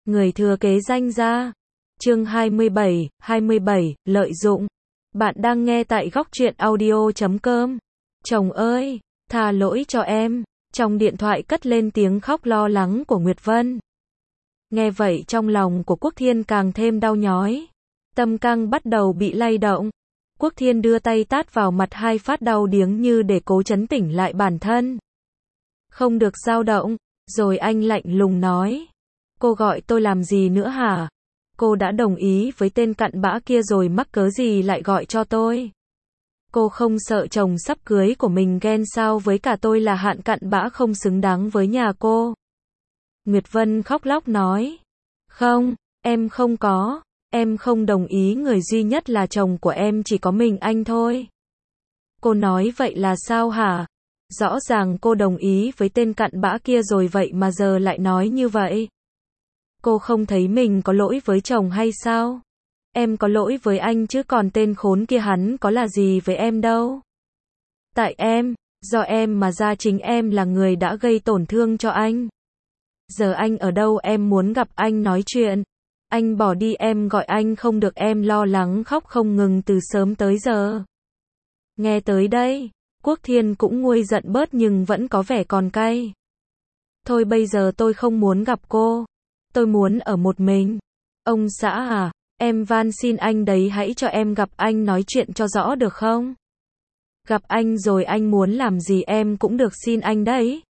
Người thừa kế danh gia. Chương 27, lợi dụng. Bạn đang nghe tại góc truyện audio.com. Chồng ơi, tha lỗi cho em. Trong điện thoại cất lên tiếng khóc lo lắng của Nguyệt Vân. Nghe vậy trong lòng của Quốc Thiên càng thêm đau nhói. Tâm căng bắt đầu bị lay động. Quốc Thiên đưa tay tát vào mặt 2 phát đau điếng như để cố trấn tỉnh lại bản thân. Không được dao động, rồi anh lạnh lùng nói. Cô gọi tôi làm gì nữa hả? Cô đã đồng ý với tên cặn bã kia rồi mắc cớ gì lại gọi cho tôi? Cô không sợ chồng sắp cưới của mình ghen sao với cả tôi là hạng cặn bã không xứng đáng với nhà cô? Nguyệt Vân khóc lóc nói. Không, em không có. Em không đồng ý, người duy nhất là chồng của em chỉ có mình anh thôi. Cô nói vậy là sao hả? Rõ ràng cô đồng ý với tên cặn bã kia rồi vậy mà giờ lại nói như vậy. Cô không thấy mình có lỗi với chồng hay sao? Em có lỗi với anh chứ còn tên khốn kia hắn có là gì với em đâu. Tại em, do em mà ra chính em là người đã gây tổn thương cho anh. Giờ anh ở đâu, em muốn gặp anh nói chuyện. Anh bỏ đi em gọi anh không được, em lo lắng khóc không ngừng từ sớm tới giờ. Nghe tới đây, Quốc Thiên cũng nguôi giận bớt nhưng vẫn có vẻ còn cay. Thôi bây giờ tôi không muốn gặp cô. Tôi muốn ở một mình. Ông xã à, em van xin anh đấy, hãy cho em gặp anh nói chuyện cho rõ được không? Gặp anh rồi anh muốn làm gì em cũng được, xin anh đấy.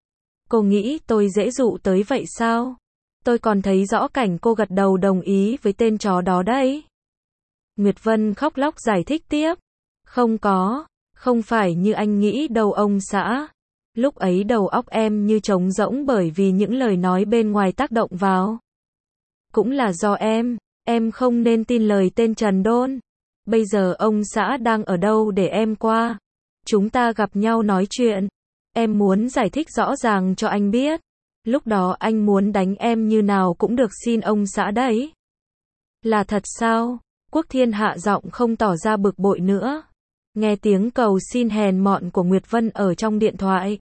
Cô nghĩ tôi dễ dụ tới vậy sao? Tôi còn thấy rõ cảnh cô gật đầu đồng ý với tên chó đó đấy. Nguyệt Vân khóc lóc giải thích tiếp. Không có, không phải như anh nghĩ đâu ông xã. Lúc ấy đầu óc em như trống rỗng bởi vì những lời nói bên ngoài tác động vào. Cũng là do em không nên tin lời tên Trần Đôn. Bây giờ ông xã đang ở đâu để em qua? Chúng ta gặp nhau nói chuyện. Em muốn giải thích rõ ràng cho anh biết. Lúc đó anh muốn đánh em như nào cũng được, xin ông xã đấy. Là thật sao? Quốc Thiên hạ giọng không tỏ ra bực bội nữa. Nghe tiếng cầu xin hèn mọn của Nguyệt Vân ở trong điện thoại.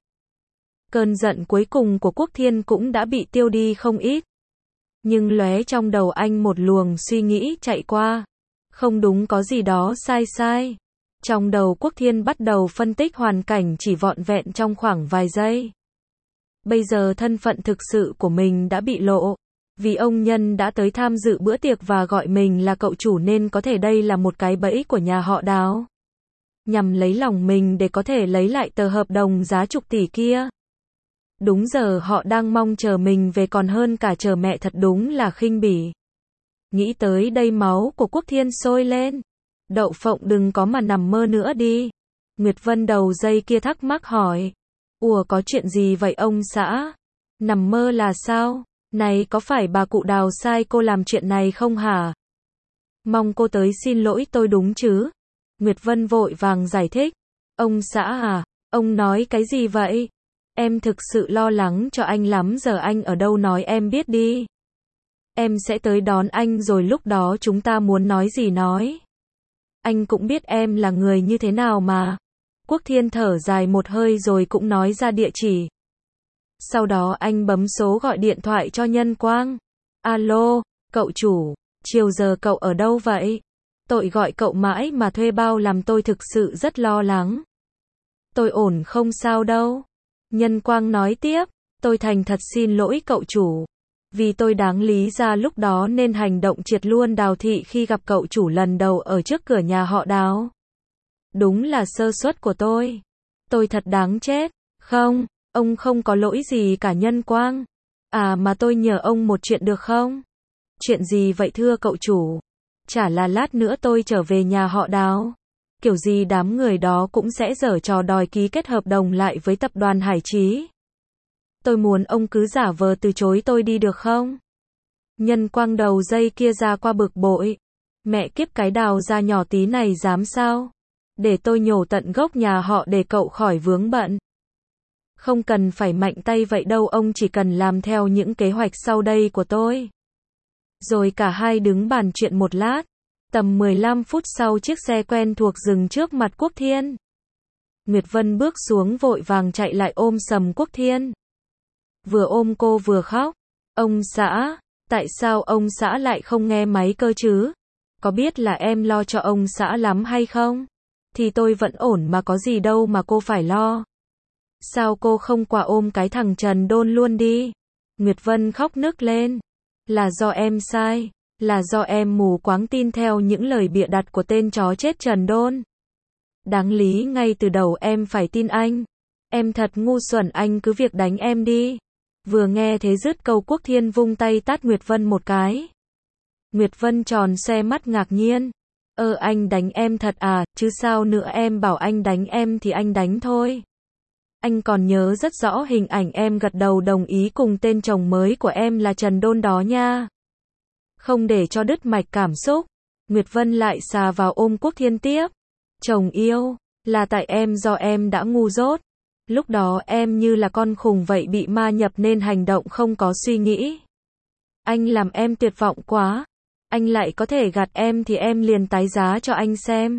Cơn giận cuối cùng của Quốc Thiên cũng đã bị tiêu đi không ít. Nhưng lóe trong đầu anh một luồng suy nghĩ chạy qua. Không đúng, có gì đó sai. Trong đầu Quốc Thiên bắt đầu phân tích hoàn cảnh chỉ vọn vẹn trong khoảng vài giây. Bây giờ thân phận thực sự của mình đã bị lộ. Vì ông Nhân đã tới tham dự bữa tiệc và gọi mình là cậu chủ nên có thể đây là một cái bẫy của nhà họ Đào. Nhằm lấy lòng mình để có thể lấy lại tờ hợp đồng giá chục tỷ kia. Đúng giờ họ đang mong chờ mình về còn hơn cả chờ mẹ, thật đúng là khinh bỉ. Nghĩ tới đây máu của Quốc Thiên sôi lên. Đậu phộng đừng có mà nằm mơ nữa đi. Nguyệt Vân đầu dây kia thắc mắc hỏi. Ủa có chuyện gì vậy ông xã? Nằm mơ là sao? Này có phải bà cụ Đào sai cô làm chuyện này không hả? Mong cô tới xin lỗi tôi đúng chứ? Nguyệt Vân vội vàng giải thích. Ông xã à, ông nói cái gì vậy? Em thực sự lo lắng cho anh lắm, giờ anh ở đâu nói em biết đi. Em sẽ tới đón anh rồi lúc đó chúng ta muốn nói gì nói. Anh cũng biết em là người như thế nào mà. Quốc Thiên thở dài một hơi rồi cũng nói ra địa chỉ. Sau đó anh bấm số gọi điện thoại cho Nhân Quang. Alo, cậu chủ, chiều giờ cậu ở đâu vậy? Tôi gọi cậu mãi mà thuê bao làm tôi thực sự rất lo lắng. Tôi ổn không sao đâu. Nhân Quang nói tiếp, tôi thành thật xin lỗi cậu chủ. Vì tôi đáng lý ra lúc đó nên hành động triệt luôn Đào thị khi gặp cậu chủ lần đầu ở trước cửa nhà họ Đào. Đúng là sơ suất của tôi. Tôi thật đáng chết. Không, ông không có lỗi gì cả Nhân Quang. À mà tôi nhờ ông một chuyện được không? Chuyện gì vậy thưa cậu chủ? Chả là lát nữa tôi trở về nhà họ Đào. Kiểu gì đám người đó cũng sẽ giở trò đòi ký kết hợp đồng lại với tập đoàn Hải Chí. Tôi muốn ông cứ giả vờ từ chối tôi đi được không? Nhân Quang đầu dây kia ra qua bực bội. Mẹ kiếp, cái Đào gia nhỏ tí này dám sao? Để tôi nhổ tận gốc nhà họ để cậu khỏi vướng bận. Không cần phải mạnh tay vậy đâu, ông chỉ cần làm theo những kế hoạch sau đây của tôi. Rồi cả hai đứng bàn chuyện một lát. Tầm 15 phút sau chiếc xe quen thuộc dừng trước mặt Quốc Thiên. Nguyệt Vân bước xuống vội vàng chạy lại ôm sầm Quốc Thiên. Vừa ôm cô vừa khóc. Ông xã, Tại sao ông xã lại không nghe máy cơ chứ? Có biết là em lo cho ông xã lắm hay không? Thì tôi vẫn ổn mà có gì đâu mà cô phải lo. Sao cô không qua ôm cái thằng Trần Đôn luôn đi? Nguyệt Vân khóc nức lên. Là do em sai. Là do em mù quáng tin theo những lời bịa đặt của tên chó chết Trần Đôn. Đáng lý ngay từ đầu em phải tin anh. Em thật ngu xuẩn, anh cứ việc đánh em đi. Vừa nghe thế dứt câu, Quốc Thiên vung tay tát Nguyệt Vân một cái. Nguyệt Vân tròn xoe mắt ngạc nhiên. Anh đánh em thật à, chứ sao nữa, em bảo anh đánh em thì anh đánh thôi. Anh còn nhớ rất rõ hình ảnh em gật đầu đồng ý cùng tên chồng mới của em là Trần Đôn đó nha. Không để cho đứt mạch cảm xúc, Nguyệt Vân lại xà vào ôm Quốc Thiên tiếp. Chồng yêu, là tại em, do em đã ngu dốt. Lúc đó em như là con khùng vậy, bị ma nhập nên hành động không có suy nghĩ. Anh làm em tuyệt vọng quá. Anh lại có thể gạt em thì em liền tái giá cho anh xem.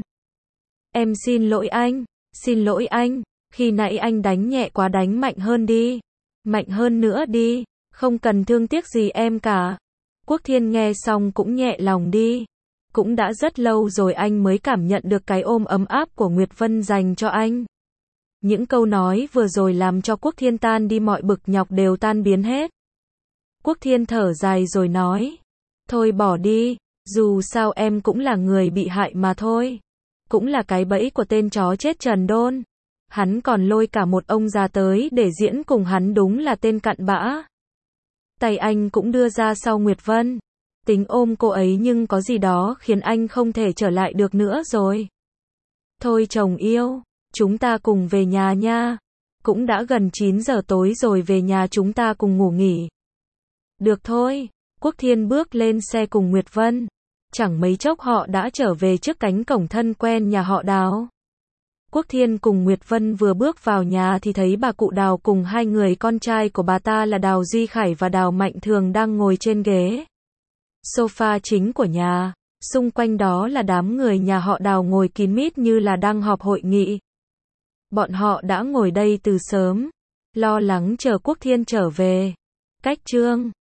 Em xin lỗi anh, xin lỗi anh. Khi nãy anh đánh nhẹ quá, đánh mạnh hơn đi. Mạnh hơn nữa đi, không cần thương tiếc gì em cả. Quốc Thiên nghe xong cũng nhẹ lòng đi. Cũng đã rất lâu rồi anh mới cảm nhận được cái ôm ấm áp của Nguyệt Vân dành cho anh. Những câu nói vừa rồi làm cho Quốc Thiên tan đi, mọi bực nhọc đều tan biến hết. Quốc Thiên thở dài rồi nói. Thôi bỏ đi, dù sao em cũng là người bị hại mà thôi. Cũng là cái bẫy của tên chó chết Trần Đôn. Hắn còn lôi cả một ông già tới để diễn cùng hắn, đúng là tên cặn bã. Tay anh cũng đưa ra sau Nguyệt Vân. Tính ôm cô ấy nhưng có gì đó khiến anh không thể trở lại được nữa rồi. Thôi chồng yêu, chúng ta cùng về nhà nha. Cũng đã gần 9 giờ tối rồi, về nhà chúng ta cùng ngủ nghỉ. Được thôi. Quốc Thiên bước lên xe cùng Nguyệt Vân. Chẳng mấy chốc họ đã trở về trước cánh cổng thân quen nhà họ Đào. Quốc Thiên cùng Nguyệt Vân vừa bước vào nhà thì thấy bà cụ Đào cùng hai người con trai của bà ta là Đào Duy Khải và Đào Mạnh Thường đang ngồi trên ghế sofa chính của nhà. Xung quanh đó là đám người nhà họ Đào ngồi kín mít như là đang họp hội nghị. Bọn họ đã ngồi đây từ sớm, lo lắng chờ Quốc Thiên trở về. Cách chương